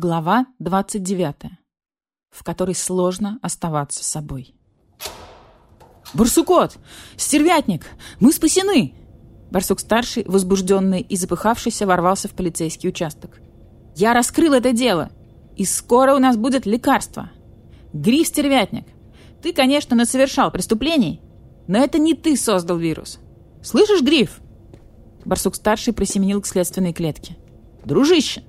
Глава 29, в которой сложно оставаться собой. «Барсукот! Стервятник! Мы спасены!» Барсук-старший, возбужденный и запыхавшийся, ворвался в полицейский участок. «Я раскрыл это дело, и скоро у нас будет лекарство. Гриф, стервятник, ты, конечно, насовершал преступлений, но это не ты создал вирус. Слышишь, Гриф?» Барсук-старший просеменил к следственной клетке. «Дружище!»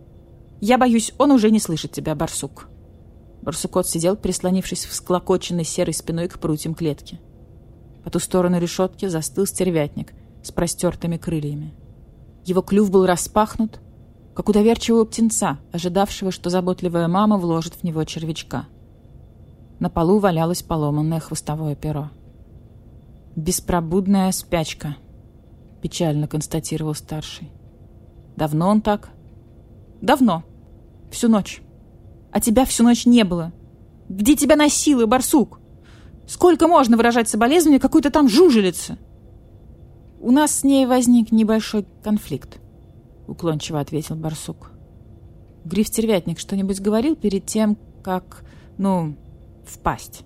«Я боюсь, он уже не слышит тебя, барсук». Барсукот сидел, прислонившись всклокоченной серой спиной к прутьям клетки. По ту сторону решетки застыл стервятник с простертыми крыльями. Его клюв был распахнут, как у доверчивого птенца, ожидавшего, что заботливая мама вложит в него червячка. На полу валялось поломанное хвостовое перо. «Беспробудная спячка», — печально констатировал старший. «Давно он так?» «Давно. Всю ночь. А тебя всю ночь не было. Где тебя носило, барсук? Сколько можно выражать соболезнования какой-то там жужелице?» «У нас с ней возник небольшой конфликт», — уклончиво ответил барсук. «Гриф-стервятник что-нибудь говорил перед тем, как, впасть?»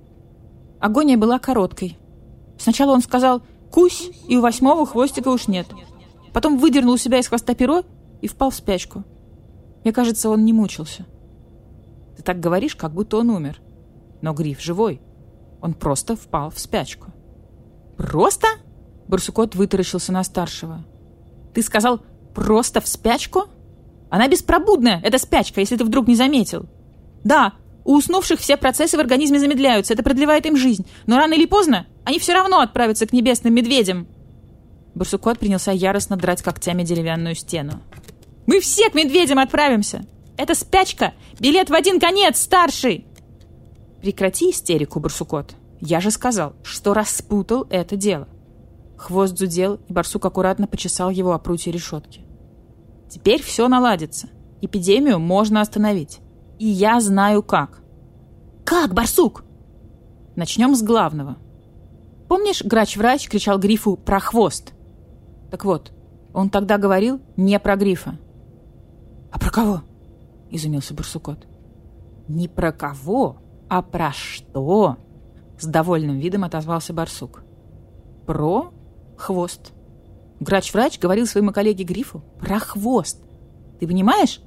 Агония была короткой. Сначала он сказал «кусь», и у 8-го хвостика уж нет. Потом выдернул у себя из хвоста перо и впал в спячку. Мне кажется, он не мучился. Ты так говоришь, как будто он умер. Но Гриф живой. Он просто впал в спячку. «Просто?» Барсукот вытаращился на старшего. «Ты сказал «просто в спячку»? Она беспробудная, эта спячка, если ты вдруг не заметил. Да, у уснувших все процессы в организме замедляются, это продлевает им жизнь. Но рано или поздно они все равно отправятся к небесным медведям». Барсукот принялся яростно драть когтями деревянную стену. «Мы все к медведям отправимся! Это спячка! Билет в один конец, старший!» «Прекрати истерику, барсукот! Я же сказал, что распутал это дело!» Хвост зудел, и барсук аккуратно почесал его о прутье решетки. «Теперь все наладится. Эпидемию можно остановить. И я знаю как». «Как, барсук?» «Начнем с главного. Помнишь, грач-врач кричал Грифу про хвост? Так вот, он тогда говорил не про Грифа». «А про кого?» — изумился барсукот. «Не про кого, а про что?» — с довольным видом отозвался барсук. «Про хвост. Грач-врач говорил своему коллеге Грифу про хвост. Ты понимаешь?»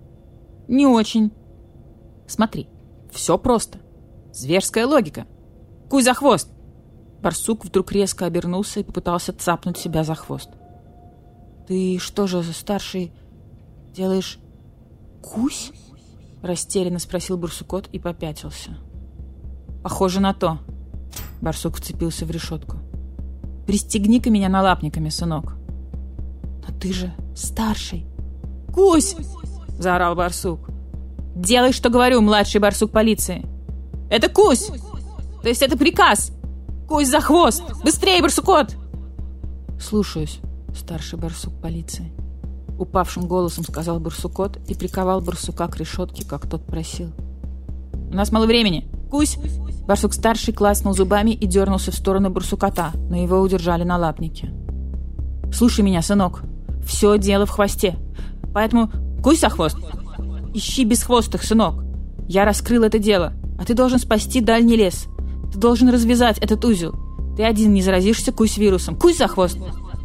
«Не очень». «Смотри, все просто. Зверская логика. Куй за хвост!» Барсук вдруг резко обернулся и попытался цапнуть себя за хвост. «Ты что же, старший, делаешь кусь?» — растерянно спросил барсукот и попятился. «Похоже на то». Барсук вцепился в решетку. «Пристегни-ка меня налапниками, сынок». «Но ты же старший». «Кусь!» — заорал барсук. «Делай, что говорю, младший барсук полиции. Это кусь! То есть это приказ! Кусь за хвост! Быстрее, барсукот!» «Слушаюсь, старший барсук полиции», — упавшим голосом сказал барсукот и приковал барсука к решетке, как тот просил. «У нас мало времени! Кусь!» Барсук-старший клацнул зубами и дернулся в сторону барсукота, но его удержали налапники. «Слушай меня, сынок, все дело в хвосте, поэтому кусь за хвост! Ищи бесхвостых, сынок! Я раскрыл это дело, а ты должен спасти дальний лес. Ты должен развязать этот узел. Ты один не заразишься кусь вирусом. Кусь за хвост!»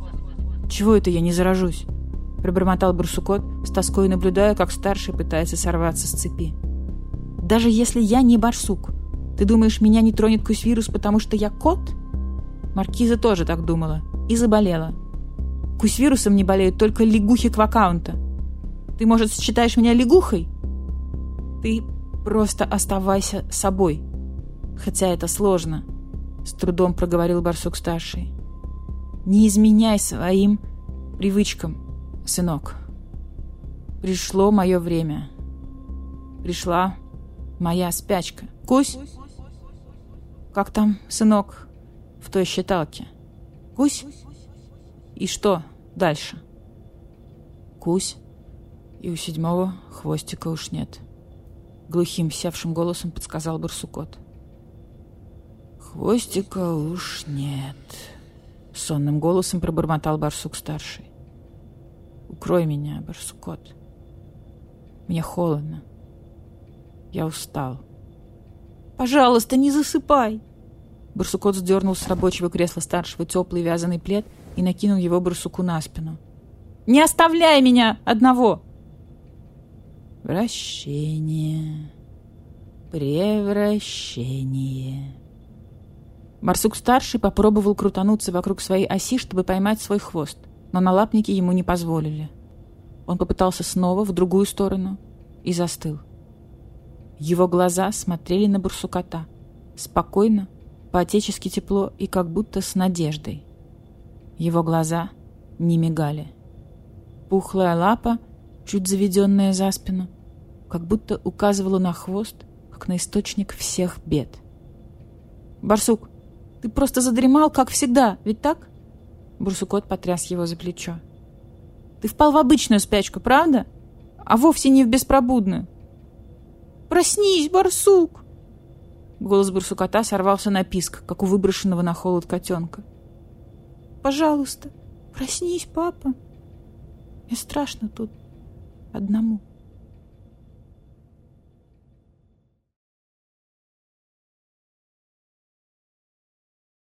«Чего это я не заражусь?» — пробормотал барсукот, с тоской наблюдая, как старший пытается сорваться с цепи. «Даже если я не барсук, ты думаешь, меня не тронет кусь-вирус, потому что я кот?» Маркиза тоже так думала и заболела. Кусь-вирусом не болеют только лягухи Квакаунта. Ты, может, считаешь меня лягухой? Ты просто оставайся собой. Хотя это сложно, — с трудом проговорил барсук-старший. Не изменяй своим привычкам, сынок. Пришло мое время. Пришла моя спячка. Кусь? Как там, сынок, в той считалке? Кусь? И что дальше? Кусь, и у 7-го хвостика уж нет. Глухим, севшим голосом подсказал барсукот. Хвостика уж нет. Сонным голосом пробормотал барсук-старший. Укрой меня, барсукот. Мне холодно. Я устал. Пожалуйста, не засыпай. Барсукот сдернул с рабочего кресла старшего теплый вязаный плед и накинул его барсуку на спину. Не оставляй меня одного! Вращение. Превращение. Барсук-старший попробовал крутануться вокруг своей оси, чтобы поймать свой хвост, но налапники ему не позволили. Он попытался снова в другую сторону и застыл. Его глаза смотрели на барсукота. Спокойно, по-отечески тепло и как будто с надеждой. Его глаза не мигали. Пухлая лапа, чуть заведенная за спину, как будто указывала на хвост, как на источник всех бед. «Барсук, ты просто задремал, как всегда, ведь так?» Барсукот потряс его за плечо. «Ты впал в обычную спячку, правда? А вовсе не в беспробудную». «Проснись, барсук!» Голос барсукота сорвался на писк, как у выброшенного на холод котенка. «Пожалуйста, проснись, папа. Мне страшно тут одному».